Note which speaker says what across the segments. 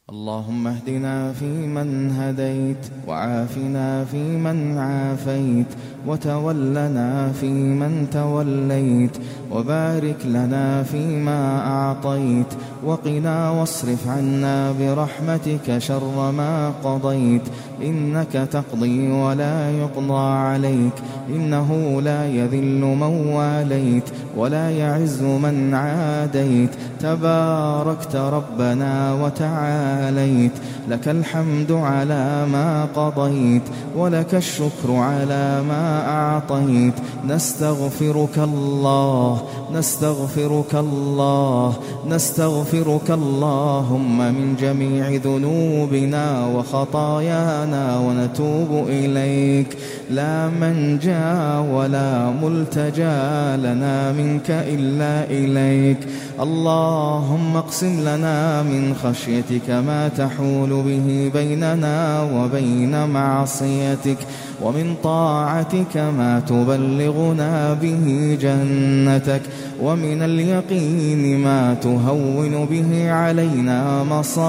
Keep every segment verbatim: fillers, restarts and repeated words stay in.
Speaker 1: اللهم اهدنا فيمن هديت، وعافنا فيمن عافيت، وتولنا فيمن توليت، وبارك لنا فيما أعطيت، وقنا واصرف عنا برحمتك شر ما قضيت، إنك تقضي ولا يقضى عليك، إنه لا يذل من واليت ولا يعز من عاديت، تباركت ربنا وتعاليت، لك الحمد على ما قضيت، ولك الشكر على ما أعطيت. نستغفرك الله نستغفرك الله نستغفرك اللهم من جميع ذنوبنا وخطايانا، ونتوب إليك. لا منجا ولا ملتجا لنا منك إلا إليك. اللهم اقسم لنا من خشيتك ما تحول به بيننا وبين معصيتك، ومن طاعتك ما تبلغنا به جنتك، ومن اليقين ما تهون به علينا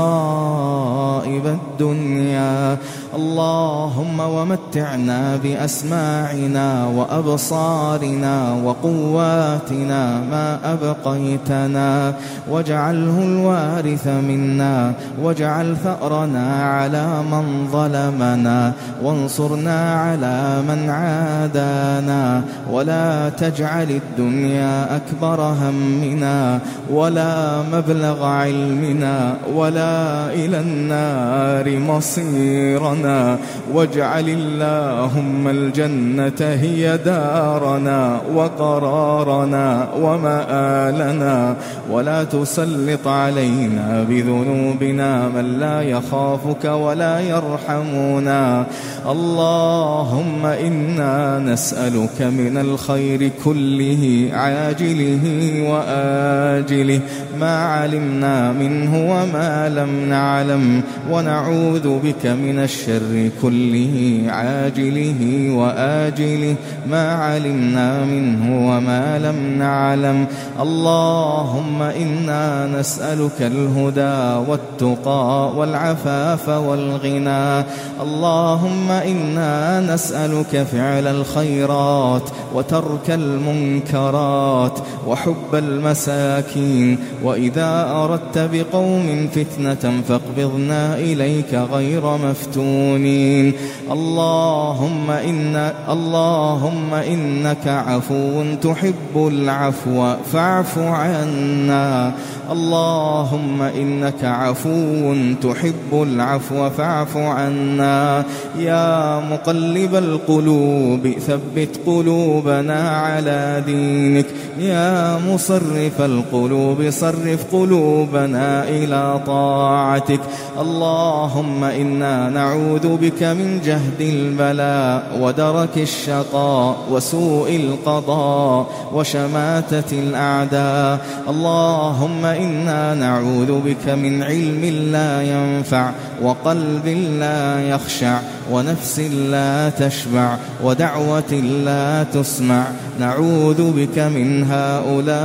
Speaker 1: مصائب الدنيا. اللهم ومتعنا بأسماعنا وأبصارنا وقواتنا ما أبقيتنا، واجعله الوارث منا، واجعل ثأرنا على من ظلمنا، وانصرنا على من عادانا، ولا تجعل الدنيا أكبر همنا ولا مبلغ علمنا ولا إلى النار مصيرنا، واجعل اللهم الجنة هي دارنا وقرارنا ومآلنا، ولا تسلط علينا بذنوبنا من لا يخافك ولا يرحمنا. اللهم إنا نسألك من الخير كله عاجله وآجله ما علمنا منه وما لم نعلم، ونعوذ بك من الشر كله عاجله وآجله ما علمنا منه وما لم نعلم. اللهم إنا نسألك الهدى والتقى والعفاف والغنى. اللهم إنا نسألك فعل الخيرات وترك المنكرات وحب المساكين، وإذا أردت بقوم فتنة فاقبضنا إليك غير مفتونين. اللهم إن اللهم إنك عفو تحب العفو فاعف عنا. اللهم إنك عفو تحب العفو فاعف عنا. يا مقلب القلوب ثبت قلوبنا على دينك، يا مصرف القلوب صرف قلوبنا إلى طاعتك. اللهم إنا نعوذ بك من جهد البلاء ودرك الشقاء وسوء القضاء وشماتة الأعداء. اللهم إنا نعوذ بك من علم لا ينفع وقلب لا يخشع ونفس لا تشبع ودعوة لا تسمع. نعوذ بك من هؤلاء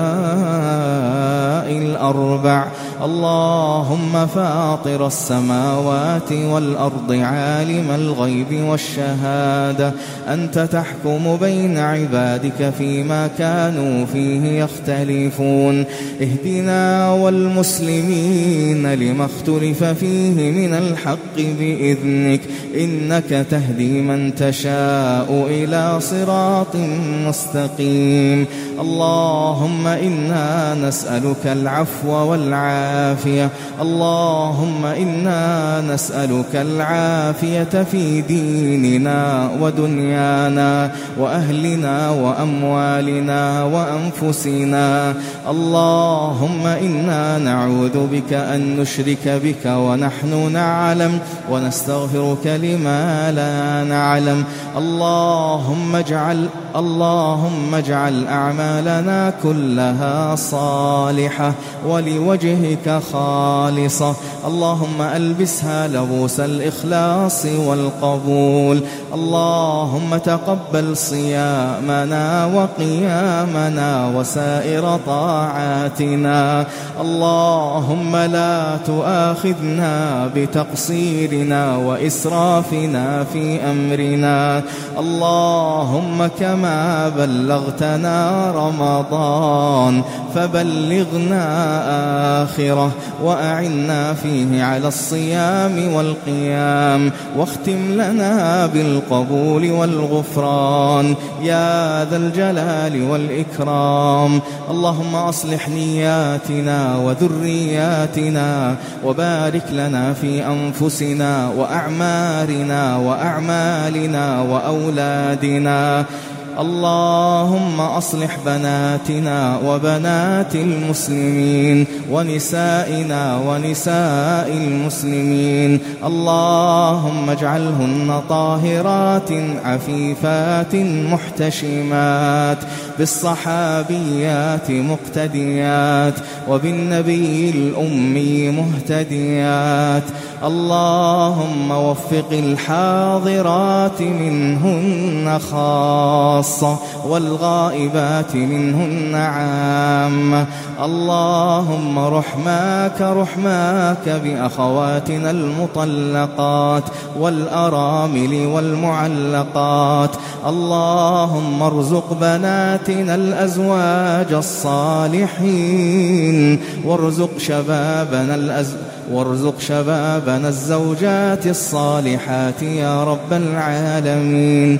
Speaker 1: الأربع. اللهم فاطر السماوات والأرض عالم الغيب والشهادة، أنت تحكم بين عبادك فيما كانوا فيه يختلفون. اهدنا والمسلمين لما اختلف فيه من الحق بإذنك، إنك تهدي من تشاء إلى صراط مستقيم. اللهم إنا نسألك العفو والعافية. اللهم إنا نسألك العافية في ديننا ودنيانا وأهلنا وأموالنا وأنفسنا. اللهم إنا نعوذ بك أن نشرك بك ونحن نعلم، ونستغفرك لما ما لا نعلم. اللهم اجعل اللهم اجعل أعمالنا كلها صالحة ولوجهك خالصة. اللهم ألبسها لبوس الإخلاص والقبول. اللهم تقبل صيامنا وقيامنا وسائر طاعاتنا. اللهم لا تؤاخذنا بتقصيرنا وإسرافنا في أمرنا. اللهم كما بلغتنا رمضان فبلغنا آخره، وأعنا فيه على الصيام والقيام، واختم لنا بالقبول والغفران يا ذا الجلال والإكرام. اللهم أصلح نياتنا وذرياتنا، وبارك لنا في أنفسنا وأعمارنا وأعمالنا وأولادنا. اللهم أصلح بناتنا وبنات المسلمين ونسائنا ونساء المسلمين. اللهم اجعلهن طاهرات عفيفات محتشمات، بالصحابيات مقتديات، وبالنبي الأمي مهتديات. اللهم وفق الحاضرات منهن خاصة والغائبات منهن عامة. اللهم رحماك رحماك بأخواتنا المطلقات والأرامل والمعلقات. اللهم ارزق بناتنا الأزواج الصالحين، وارزق شبابنا الأزواج وارزق شبابنا الزوجات الصالحات يا رب العالمين.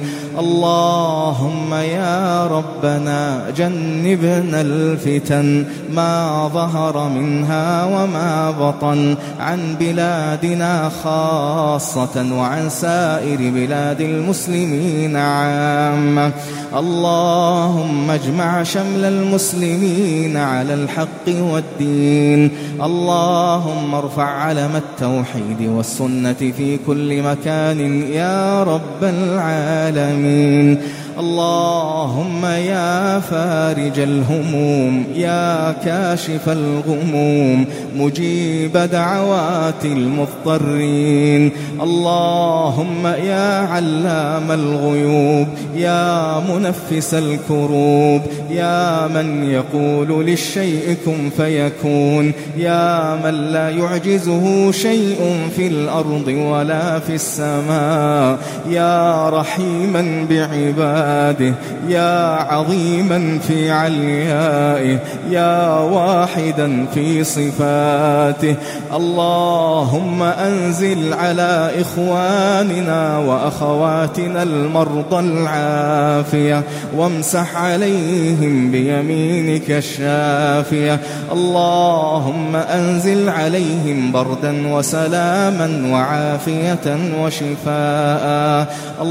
Speaker 1: اللهم يا ربنا جنبنا الفتن ما ظهر منها وما بطن عن بلادنا خاصة وعن سائر بلاد المسلمين عامة. اللهم اجمع شمل المسلمين على الحق والدين. اللهم ارفع علم التوحيد والسنة في كل مكان يا رب العالمين. اللهم يا فارج الهموم يا كاشف الغموم مجيب دعوات المضطرين. اللهم يا علام الغيوب يا منفس الكروب يا من يقول للشيء كن فيكون يا من لا يعجزه شيء في الأرض ولا في السماء يا رحيما بعباده يا عظيما في عليائه يا واحدا في صفاته. اللهم أنزل على إخواننا وأخواتنا المرضى العافية وامسح عليهم بيمينك الشافية. اللهم أنزل عليهم بردا وسلاما وعافية وشفاء.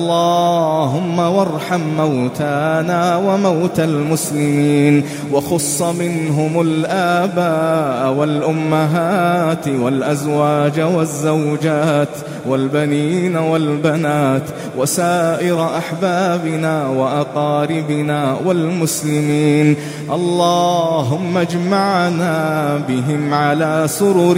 Speaker 1: اللهم وارحم موتانا وموتى المسلمين وخص منهم الآباء والأمهات والأزواج والزوجات والبنين والبنات وسائر أحبابنا وأقاربنا والمسلمين. اللهم اجمعنا بهم على سرر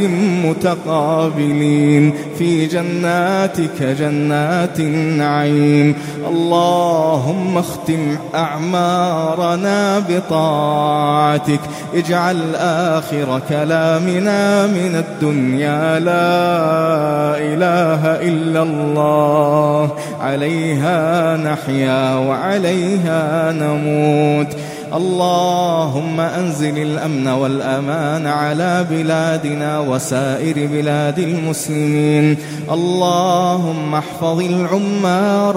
Speaker 1: متقابلين في جناتك جنات النعيم. اللهم اختم أعمارنا بطاعتك. اجعل آخر كلامنا من الدنيا لا إله إلا الله عليها نحيا وعليها نموت. اللهم أنزل الأمن والأمان على بلادنا وسائر بلاد المسلمين. اللهم احفظ العمار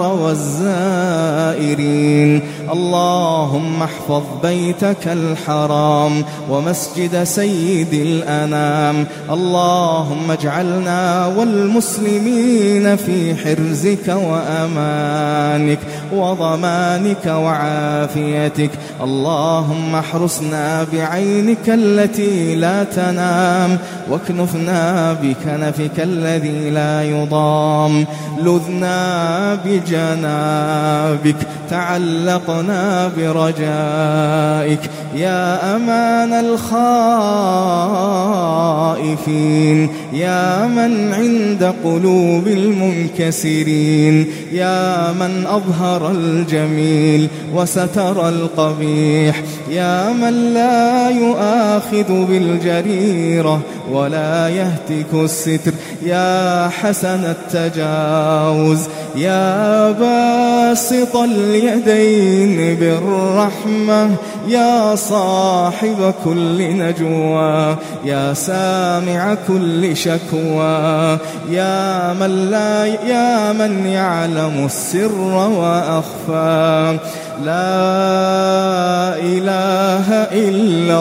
Speaker 1: والزائرين. اللهم احفظ بيتك الحرام ومسجد سيد الأنام. اللهم اجعلنا والمسلمين في حرزك وأمانك وضمانك وعافيتك. اللهم اللهم احرسنا بعينك التي لا تنام، واكنفنا بكنفك الذي لا يضام، لذنا بجنابك، تعلقنا برجائك، يا أمان الخائفين، يا من عند قلوب المنكسرين، يا من أظهر الجميل وستر القبيح، يا من لا يؤاخذ بالجريرة ولا يهتك الستر، يا حسن التجاوز، يا باسط اليدين بالرحمة، يا صاحب كل نجوى، يا سامع كل شكوى، يا من لا يا من يعلم السر وأخفى، لا إله إلا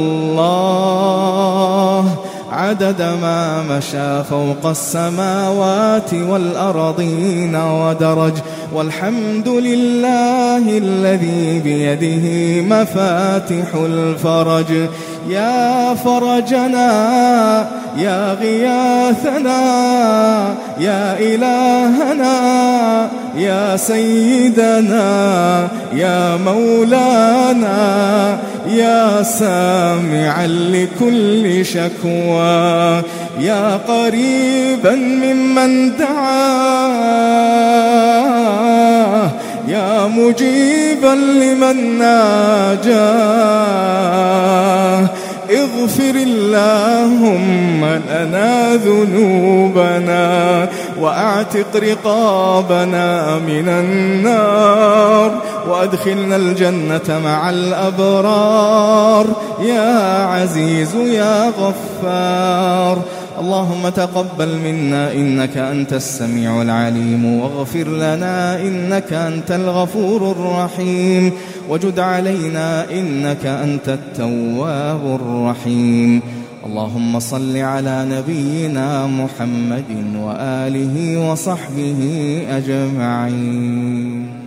Speaker 1: الله عدد ما مشى فوق السماوات والأرضين ودرج، والحمد لله الذي بيده مفاتح الفرج، يا فرجنا، يا غياثنا، يا إلهنا، يا سيدنا، يا مولانا، يا سامعا لكل شكوى، يا قريبا ممن دعاه، يا مجيبا لمن ناجاه، اغفر اللهم لنا ذنوبنا، وأعتق رقابنا من النار، وأدخلنا الجنة مع الأبرار، يا عزيز يا غفار. اللهم تقبل منا إنك أنت السميع العليم، واغفر لنا إنك أنت الغفور الرحيم، وجد علينا إنك أنت التواب الرحيم. اللهم صل على نبينا محمد وآله وصحبه أجمعين.